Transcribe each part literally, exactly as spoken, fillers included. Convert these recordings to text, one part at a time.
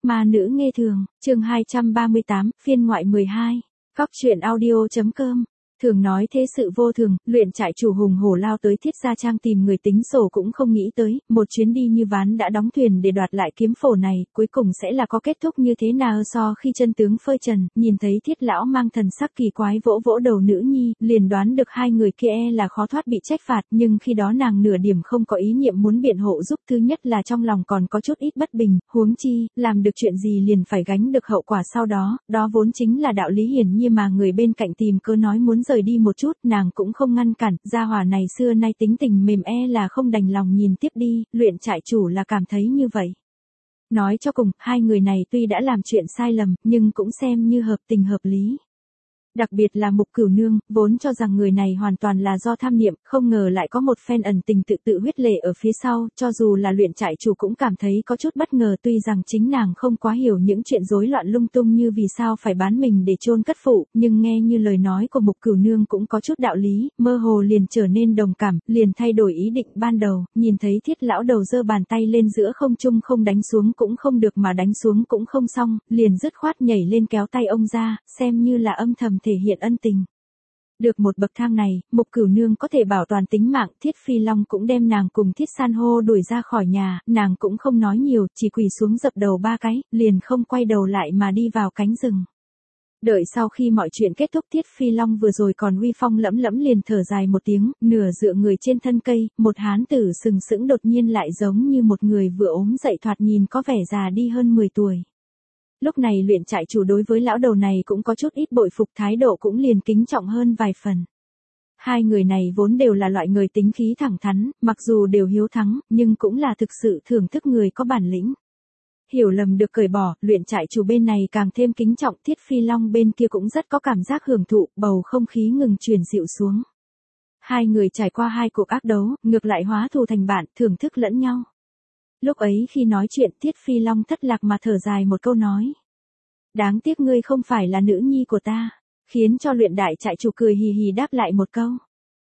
Ma nữ nghe thường, chương hai trăm ba mươi tám, phiên ngoại mười hai. Góc truyện audio.com. Thường nói thế sự vô thường, luyện trại chủ hùng hổ lao tới Thiết Gia Trang tìm người tính sổ cũng không nghĩ tới, một chuyến đi như ván đã đóng thuyền để đoạt lại kiếm phổ này, cuối cùng sẽ là có kết thúc như thế nào so khi chân tướng phơi trần, nhìn thấy Thiết lão mang thần sắc kỳ quái vỗ vỗ đầu nữ nhi, liền đoán được hai người kia e là khó thoát bị trách phạt, nhưng khi đó nàng nửa điểm không có ý niệm muốn biện hộ giúp, thứ nhất là trong lòng còn có chút ít bất bình, huống chi, làm được chuyện gì liền phải gánh được hậu quả sau đó, đó vốn chính là đạo lý hiển nhiên mà người bên cạnh tìm cơ nói muốn rời đi một chút, nàng cũng không ngăn cản, gia hỏa này xưa nay tính tình mềm e là không đành lòng nhìn tiếp đi, luyện trại chủ là cảm thấy như vậy. Nói cho cùng, hai người này tuy đã làm chuyện sai lầm, nhưng cũng xem như hợp tình hợp lý. Đặc biệt là Mục Cửu Nương, vốn cho rằng người này hoàn toàn là do tham niệm, không ngờ lại có một phen ẩn tình tự tự huyết lệ ở phía sau, cho dù là luyện trại chủ cũng cảm thấy có chút bất ngờ, tuy rằng chính nàng không quá hiểu những chuyện rối loạn lung tung như vì sao phải bán mình để chôn cất phụ, nhưng nghe như lời nói của Mục Cửu Nương cũng có chút đạo lý, mơ hồ liền trở nên đồng cảm, liền thay đổi ý định ban đầu, nhìn thấy Thiết lão đầu giơ bàn tay lên giữa không trung, không đánh xuống cũng không được mà đánh xuống cũng không xong, liền dứt khoát nhảy lên kéo tay ông ra, xem như là âm thầm thể hiện ân tình. Được một bậc thang này, Mục Cửu Nương có thể bảo toàn tính mạng, Thiết Phi Long cũng đem nàng cùng Thiết San hô đuổi ra khỏi nhà, nàng cũng không nói nhiều, chỉ quỳ xuống dập đầu ba cái, liền không quay đầu lại mà đi vào cánh rừng. Đợi sau khi mọi chuyện kết thúc, Thiết Phi Long vừa rồi còn uy phong lẫm lẫm liền thở dài một tiếng, nửa dựa người trên thân cây, một hán tử sừng sững đột nhiên lại giống như một người vừa ốm dậy, thoạt nhìn có vẻ già đi hơn mười tuổi. Lúc này luyện trại chủ đối với lão đầu này cũng có chút ít bội phục, thái độ cũng liền kính trọng hơn vài phần. Hai người này vốn đều là loại người tính khí thẳng thắn, mặc dù đều hiếu thắng, nhưng cũng là thực sự thưởng thức người có bản lĩnh. Hiểu lầm được cởi bỏ, luyện trại chủ bên này càng thêm kính trọng, Thiết Phi Long bên kia cũng rất có cảm giác hưởng thụ, bầu không khí ngừng chuyển dịu xuống. Hai người trải qua hai cuộc ác đấu, ngược lại hóa thù thành bạn, thưởng thức lẫn nhau. Lúc ấy khi nói chuyện, Thiết Phi Long thất lạc mà thở dài một câu nói. Đáng tiếc ngươi không phải là nữ nhi của ta, khiến cho luyện đại trại chủ cười hì hì đáp lại một câu.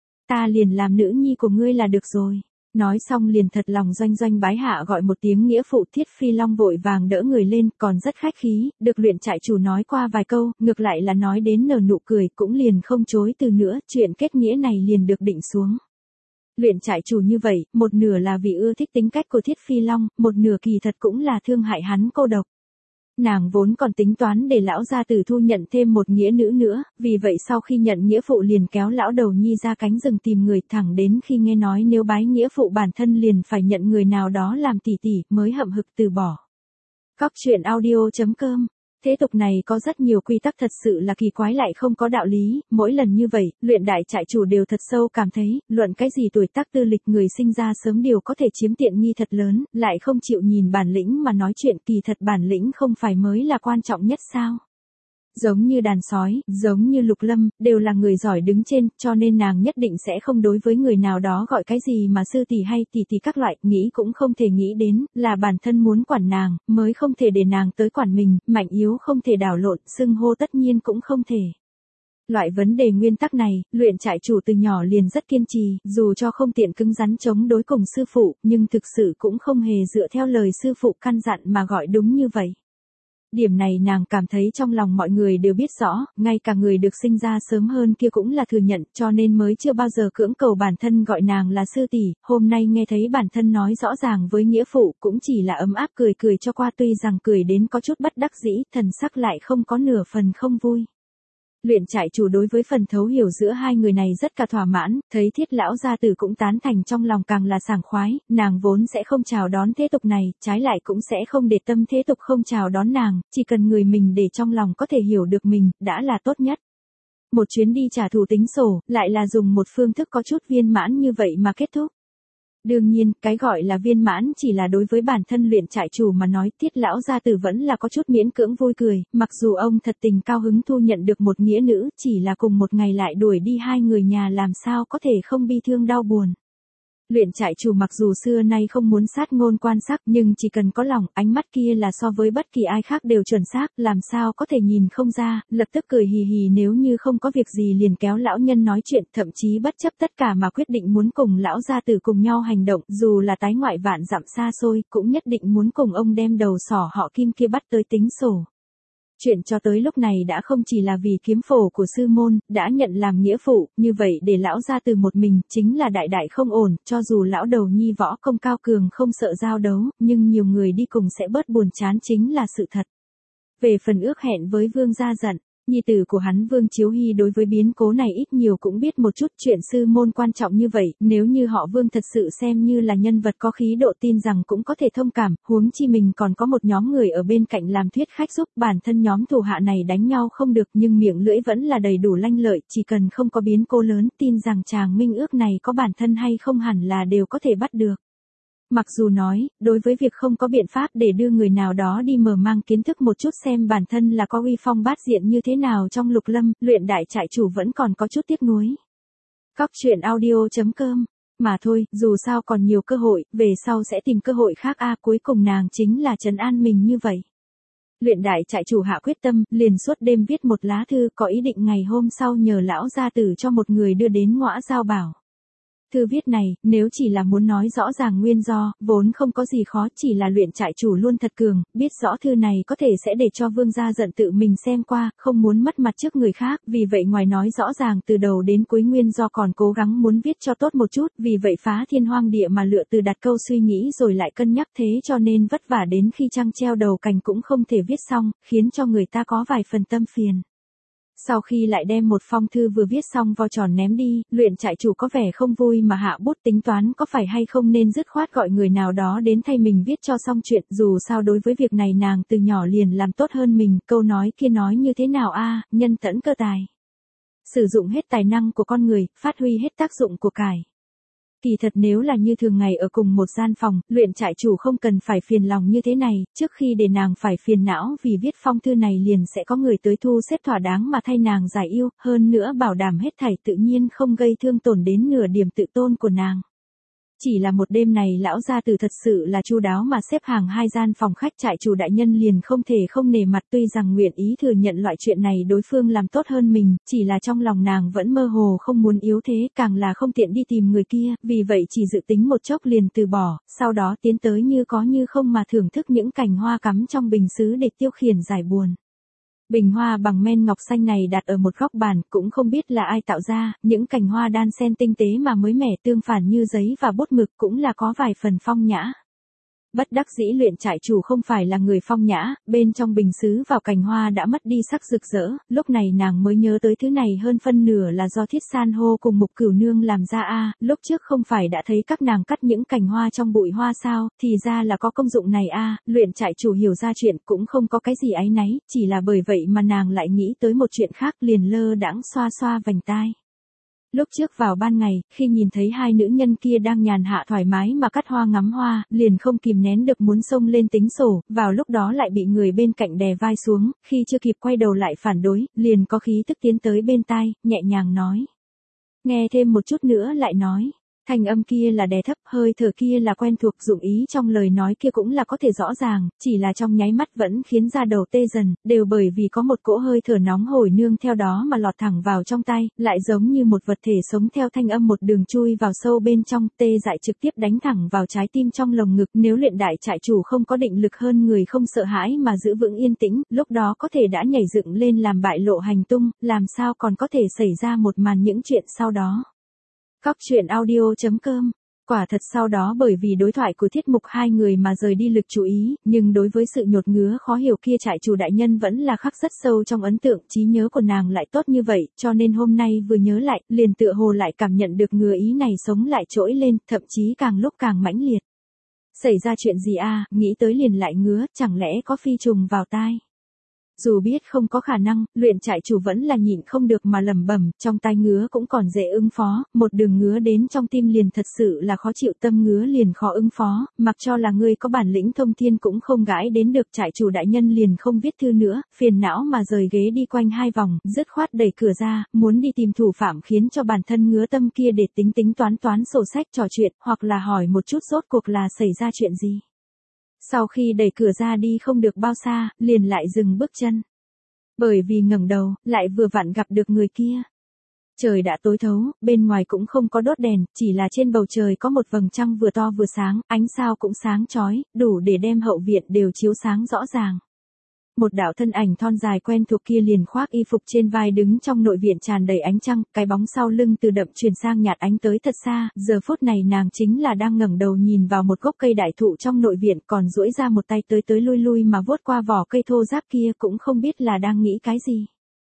Ta liền làm nữ nhi của ngươi là được rồi. Nói xong liền thật lòng doanh doanh bái hạ gọi một tiếng nghĩa phụ. Thiết Phi Long vội vàng đỡ người lên, còn rất khách khí, được luyện trại chủ nói qua vài câu, ngược lại là nói đến nở nụ cười, cũng liền không chối từ nữa, chuyện kết nghĩa này liền được định xuống. Luyện trại chủ như vậy, một nửa là vì ưa thích tính cách của Thiết Phi Long, một nửa kỳ thật cũng là thương hại hắn cô độc. Nàng vốn còn tính toán để lão gia tử thu nhận thêm một nghĩa nữ nữa, vì vậy sau khi nhận nghĩa phụ liền kéo lão đầu nhi ra cánh rừng tìm người, thẳng đến khi nghe nói nếu bái nghĩa phụ bản thân liền phải nhận người nào đó làm tỷ tỷ, mới hậm hực từ bỏ. Góc truyện audio.com. Thế tục này có rất nhiều quy tắc thật sự là kỳ quái lại không có đạo lý, mỗi lần như vậy, luyện đại trại chủ đều thật sâu cảm thấy, luận cái gì tuổi tác tư lịch người sinh ra sớm đều có thể chiếm tiện nghi thật lớn, lại không chịu nhìn bản lĩnh mà nói chuyện, kỳ thật bản lĩnh không phải mới là quan trọng nhất sao. Giống như đàn sói, giống như Lục Lâm, đều là người giỏi đứng trên, cho nên nàng nhất định sẽ không đối với người nào đó gọi cái gì mà sư tỷ hay tỷ tỷ các loại, nghĩ cũng không thể nghĩ đến, là bản thân muốn quản nàng, mới không thể để nàng tới quản mình, mạnh yếu không thể đảo lộn, xưng hô tất nhiên cũng không thể. Loại vấn đề nguyên tắc này, luyện trại chủ từ nhỏ liền rất kiên trì, dù cho không tiện cứng rắn chống đối cùng sư phụ, nhưng thực sự cũng không hề dựa theo lời sư phụ căn dặn mà gọi đúng như vậy. Điểm này nàng cảm thấy trong lòng mọi người đều biết rõ, ngay cả người được sinh ra sớm hơn kia cũng là thừa nhận, cho nên mới chưa bao giờ cưỡng cầu bản thân gọi nàng là sư tỷ. Hôm nay nghe thấy bản thân nói rõ ràng với nghĩa phụ, cũng chỉ là ấm áp cười cười cho qua, tuy rằng cười đến có chút bất đắc dĩ, thần sắc lại không có nửa phần không vui. Luyện trại chủ đối với phần thấu hiểu giữa hai người này rất cả thỏa mãn, thấy Thiết lão gia tử cũng tán thành, trong lòng càng là sảng khoái, nàng vốn sẽ không chào đón thế tục này, trái lại cũng sẽ không để tâm thế tục không chào đón nàng, chỉ cần người mình để trong lòng có thể hiểu được mình, đã là tốt nhất. Một chuyến đi trả thù tính sổ, lại là dùng một phương thức có chút viên mãn như vậy mà kết thúc. Đương nhiên, cái gọi là viên mãn chỉ là đối với bản thân luyện trại chủ mà nói, Thiết lão gia tử vẫn là có chút miễn cưỡng vui cười, mặc dù ông thật tình cao hứng thu nhận được một nghĩa nữ, chỉ là cùng một ngày lại đuổi đi hai người nhà làm sao có thể không bi thương đau buồn. Luyện trại chủ mặc dù xưa nay không muốn sát ngôn quan sắc nhưng chỉ cần có lòng, ánh mắt kia là so với bất kỳ ai khác đều chuẩn xác, làm sao có thể nhìn không ra, lập tức cười hì hì nếu như không có việc gì liền kéo lão nhân nói chuyện, thậm chí bất chấp tất cả mà quyết định muốn cùng lão gia tử cùng nhau hành động, dù là tái ngoại vạn dặm xa xôi, cũng nhất định muốn cùng ông đem đầu sỏ họ Kim kia bắt tới tính sổ. Chuyện cho tới lúc này đã không chỉ là vì kiếm phổ của sư môn, đã nhận làm nghĩa phụ, như vậy để lão gia từ một mình, chính là đại đại không ổn, cho dù lão đầu nhi võ công cao cường không sợ giao đấu, nhưng nhiều người đi cùng sẽ bớt buồn chán chính là sự thật. Về phần ước hẹn với Vương gia giận, nhi tử của hắn Vương Chiếu Hy đối với biến cố này ít nhiều cũng biết một chút, chuyện sư môn quan trọng như vậy, nếu như họ Vương thật sự xem như là nhân vật có khí độ tin rằng cũng có thể thông cảm, huống chi mình còn có một nhóm người ở bên cạnh làm thuyết khách giúp, bản thân nhóm thủ hạ này đánh nhau không được nhưng miệng lưỡi vẫn là đầy đủ lanh lợi, chỉ cần không có biến cố lớn, tin rằng chàng minh ước này có bản thân hay không hẳn là đều có thể bắt được. Mặc dù nói, đối với việc không có biện pháp để đưa người nào đó đi mở mang kiến thức một chút xem bản thân là có uy phong bát diện như thế nào trong lục lâm, luyện đại trại chủ vẫn còn có chút tiếc nuối. Cóc truyện audio chấm com. Mà thôi, dù sao còn nhiều cơ hội, về sau sẽ tìm cơ hội khác a cuối cùng nàng chính là trấn an mình như vậy. Luyện đại trại chủ hạ quyết tâm, liền suốt đêm viết một lá thư có ý định ngày hôm sau nhờ lão gia tử cho một người đưa đến Ngõa Giao Bảo. Thư viết này, nếu chỉ là muốn nói rõ ràng nguyên do, vốn không có gì khó, chỉ là luyện trại chủ luôn thật cường, biết rõ thư này có thể sẽ để cho Vương gia giận tự mình xem qua, không muốn mất mặt trước người khác, vì vậy ngoài nói rõ ràng từ đầu đến cuối nguyên do còn cố gắng muốn viết cho tốt một chút, vì vậy phá thiên hoang địa mà lựa từ đặt câu suy nghĩ rồi lại cân nhắc thế cho nên vất vả đến khi trăng treo đầu cành cũng không thể viết xong, khiến cho người ta có vài phần tâm phiền. Sau khi lại đem một phong thư vừa viết xong vo tròn ném đi, luyện trại chủ có vẻ không vui mà hạ bút tính toán có phải hay không nên dứt khoát gọi người nào đó đến thay mình viết cho xong chuyện, dù sao đối với việc này nàng từ nhỏ liền làm tốt hơn mình, câu nói kia nói như thế nào a, nhân tẫn cơ tài. Sử dụng hết tài năng của con người, phát huy hết tác dụng của cải. Kỳ thật nếu là như thường ngày ở cùng một gian phòng, luyện trại chủ không cần phải phiền lòng như thế này, trước khi để nàng phải phiền não vì viết phong thư này liền sẽ có người tới thu xếp thỏa đáng mà thay nàng giải yêu, hơn nữa bảo đảm hết thảy tự nhiên không gây thương tổn đến nửa điểm tự tôn của nàng. Chỉ là một đêm này lão gia tử thật sự là chu đáo mà xếp hàng hai gian phòng khách trại chủ đại nhân liền không thể không nể mặt tuy rằng nguyện ý thừa nhận loại chuyện này đối phương làm tốt hơn mình, chỉ là trong lòng nàng vẫn mơ hồ không muốn yếu thế càng là không tiện đi tìm người kia, vì vậy chỉ dự tính một chốc liền từ bỏ, sau đó tiến tới như có như không mà thưởng thức những cành hoa cắm trong bình sứ để tiêu khiển giải buồn. Bình hoa bằng men ngọc xanh này đặt ở một góc bàn, cũng không biết là ai tạo ra, những cành hoa đan xen tinh tế mà mới mẻ tương phản như giấy và bút mực cũng là có vài phần phong nhã. Bất đắc dĩ luyện trại chủ không phải là người phong nhã, bên trong bình sứ vào cành hoa đã mất đi sắc rực rỡ, lúc này nàng mới nhớ tới thứ này hơn phân nửa là do Thiết San hô cùng Mục Cửu Nương làm ra a, lúc trước không phải đã thấy các nàng cắt những cành hoa trong bụi hoa sao, thì ra là có công dụng này a, luyện trại chủ hiểu ra chuyện cũng không có cái gì áy náy, chỉ là bởi vậy mà nàng lại nghĩ tới một chuyện khác liền lơ đãng xoa xoa vành tai. Lúc trước vào ban ngày, khi nhìn thấy hai nữ nhân kia đang nhàn hạ thoải mái mà cắt hoa ngắm hoa, liền không kìm nén được muốn xông lên tính sổ, vào lúc đó lại bị người bên cạnh đè vai xuống, khi chưa kịp quay đầu lại phản đối, liền có khí tức tiến tới bên tai, nhẹ nhàng nói. Nghe thêm một chút nữa lại nói. Thanh âm kia là đè thấp, hơi thở kia là quen thuộc, dụng ý trong lời nói kia cũng là có thể rõ ràng, chỉ là trong nháy mắt vẫn khiến da đầu tê dần, đều bởi vì có một cỗ hơi thở nóng hổi nương theo đó mà lọt thẳng vào trong tay, lại giống như một vật thể sống theo thanh âm một đường chui vào sâu bên trong, tê dại trực tiếp đánh thẳng vào trái tim trong lồng ngực, nếu luyện đại trại chủ không có định lực hơn người không sợ hãi mà giữ vững yên tĩnh, lúc đó có thể đã nhảy dựng lên làm bại lộ hành tung, làm sao còn có thể xảy ra một màn những chuyện sau đó. Cóc truyện audio chấm com. Quả thật sau đó bởi vì đối thoại của Thiết Mục hai người mà rời đi lực chú ý, nhưng đối với sự nhột ngứa khó hiểu kia trại chủ đại nhân vẫn là khắc rất sâu trong ấn tượng, trí nhớ của nàng lại tốt như vậy, cho nên hôm nay vừa nhớ lại, liền tựa hồ lại cảm nhận được ngứa ý này sống lại trỗi lên, thậm chí càng lúc càng mãnh liệt. Xảy ra chuyện gì a, nghĩ tới liền lại ngứa, chẳng lẽ có phi trùng vào tai. Dù biết không có khả năng, luyện trại chủ vẫn là nhịn không được mà lẩm bẩm, trong tai ngứa cũng còn dễ ứng phó, một đường ngứa đến trong tim liền thật sự là khó chịu, tâm ngứa liền khó ứng phó, mặc cho là ngươi có bản lĩnh thông thiên cũng không gãi đến được. Trại chủ đại nhân liền không viết thư nữa, phiền não mà rời ghế đi quanh hai vòng, dứt khoát đẩy cửa ra, muốn đi tìm thủ phạm khiến cho bản thân ngứa tâm kia để tính tính toán toán sổ sách trò chuyện, hoặc là hỏi một chút rốt cuộc là xảy ra chuyện gì. Sau khi đẩy cửa ra đi không được bao xa, liền lại dừng bước chân. Bởi vì ngẩng đầu, lại vừa vặn gặp được người kia. Trời đã tối thấu, bên ngoài cũng không có đốt đèn, chỉ là trên bầu trời có một vầng trăng vừa to vừa sáng, ánh sao cũng sáng chói, đủ để đem hậu viện đều chiếu sáng rõ ràng. Một đạo thân ảnh thon dài quen thuộc kia liền khoác y phục trên vai đứng trong nội viện tràn đầy ánh trăng, cái bóng sau lưng từ đậm chuyển sang nhạt ánh tới thật xa, giờ phút này nàng chính là đang ngẩng đầu nhìn vào một gốc cây đại thụ trong nội viện, còn duỗi ra một tay tới tới lui lui mà vuốt qua vỏ cây thô ráp kia, cũng không biết là đang nghĩ cái gì.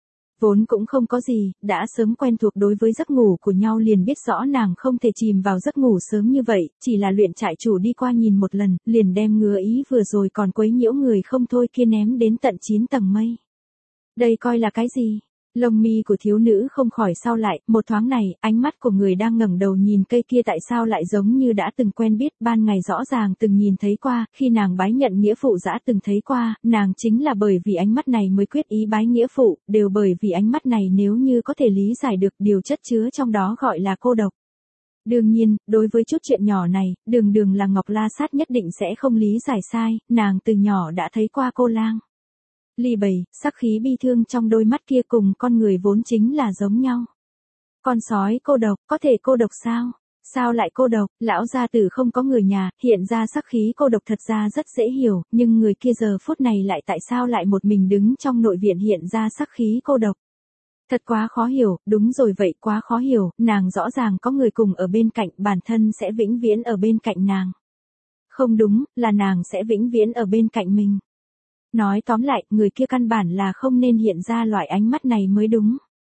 Vốn cũng không có gì, đã sớm quen thuộc đối với giấc ngủ của nhau liền biết rõ nàng không thể chìm vào giấc ngủ sớm như vậy, chỉ là luyện trại chủ đi qua nhìn một lần, liền đem ngứa ý vừa rồi còn quấy nhiễu người không thôi kia ném đến tận chín tầng mây. Đây coi là cái gì? Lông mi của thiếu nữ không khỏi sau lại, một thoáng này, ánh mắt của người đang ngẩng đầu nhìn cây kia tại sao lại giống như đã từng quen biết, ban ngày rõ ràng từng nhìn thấy qua, khi nàng bái nhận nghĩa phụ dã từng thấy qua, nàng chính là bởi vì ánh mắt này mới quyết ý bái nghĩa phụ, đều bởi vì ánh mắt này nếu như có thể lý giải được điều chất chứa trong đó gọi là cô độc. Đương nhiên, đối với chút chuyện nhỏ này, đường đường là Ngọc La Sát nhất định sẽ không lý giải sai, nàng từ nhỏ đã thấy qua cô lang. Ly bầy, sắc khí bi thương trong đôi mắt kia cùng con người vốn chính là giống nhau. Con sói cô độc, có thể cô độc sao? Sao lại cô độc? Lão gia tử không có người nhà, hiện ra sắc khí cô độc thật ra rất dễ hiểu, nhưng người kia giờ phút này lại tại sao lại một mình đứng trong nội viện hiện ra sắc khí cô độc? Thật quá khó hiểu, đúng rồi vậy quá khó hiểu, nàng rõ ràng có người cùng ở bên cạnh, bản thân sẽ vĩnh viễn ở bên cạnh nàng. Không đúng, là nàng sẽ vĩnh viễn ở bên cạnh mình. Nói tóm lại, người kia căn bản là không nên hiện ra loại ánh mắt này mới đúng.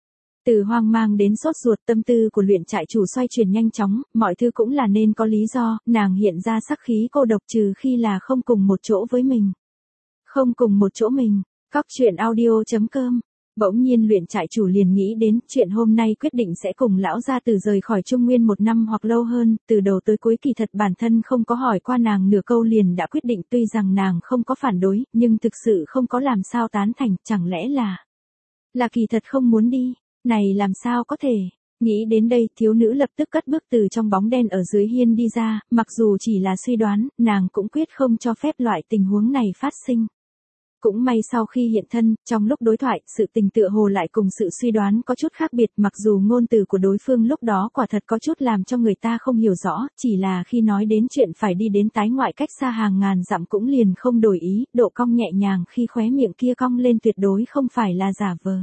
Từ hoang mang đến sốt ruột, tâm tư của luyện trại chủ xoay chuyển nhanh chóng, mọi thứ cũng là nên có lý do, nàng hiện ra sắc khí cô độc trừ khi là không cùng một chỗ với mình. Không cùng một chỗ mình, Cóc truyện audio chấm com. Bỗng nhiên luyện trại chủ liền nghĩ đến chuyện hôm nay quyết định sẽ cùng lão gia tử rời khỏi Trung Nguyên một năm hoặc lâu hơn, từ đầu tới cuối kỳ thật bản thân không có hỏi qua nàng nửa câu liền đã quyết định, tuy rằng nàng không có phản đối, nhưng thực sự không có làm sao tán thành, chẳng lẽ là là kỳ thật không muốn đi, này làm sao có thể. Nghĩ đến đây, thiếu nữ lập tức cất bước từ trong bóng đen ở dưới hiên đi ra, mặc dù chỉ là suy đoán, nàng cũng quyết không cho phép loại tình huống này phát sinh. Cũng may sau khi hiện thân, trong lúc đối thoại, sự tình tựa hồ lại cùng sự suy đoán có chút khác biệt, mặc dù ngôn từ của đối phương lúc đó quả thật có chút làm cho người ta không hiểu rõ, chỉ là khi nói đến chuyện phải đi đến tái ngoại cách xa hàng ngàn dặm cũng liền không đổi ý, độ cong nhẹ nhàng khi khóe miệng kia cong lên tuyệt đối không phải là giả vờ.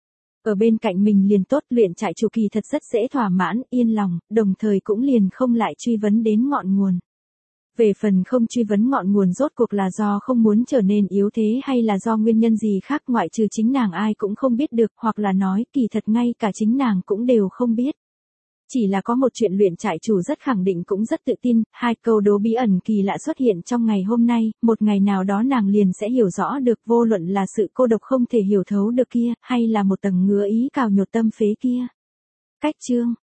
Ở bên cạnh mình liền tốt, luyện trại chủ kỳ thật rất dễ thỏa mãn, yên lòng, đồng thời cũng liền không lại truy vấn đến ngọn nguồn. Về phần không truy vấn ngọn nguồn rốt cuộc là do không muốn trở nên yếu thế hay là do nguyên nhân gì khác ngoại trừ chính nàng ai cũng không biết được, hoặc là nói kỳ thật ngay cả chính nàng cũng đều không biết. Chỉ là có một chuyện luyện trại chủ rất khẳng định cũng rất tự tin, hai câu đố bí ẩn kỳ lạ xuất hiện trong ngày hôm nay, một ngày nào đó nàng liền sẽ hiểu rõ được, vô luận là sự cô độc không thể hiểu thấu được kia, hay là một tầng ngứa ý cào nhột tâm phế kia. Cách chương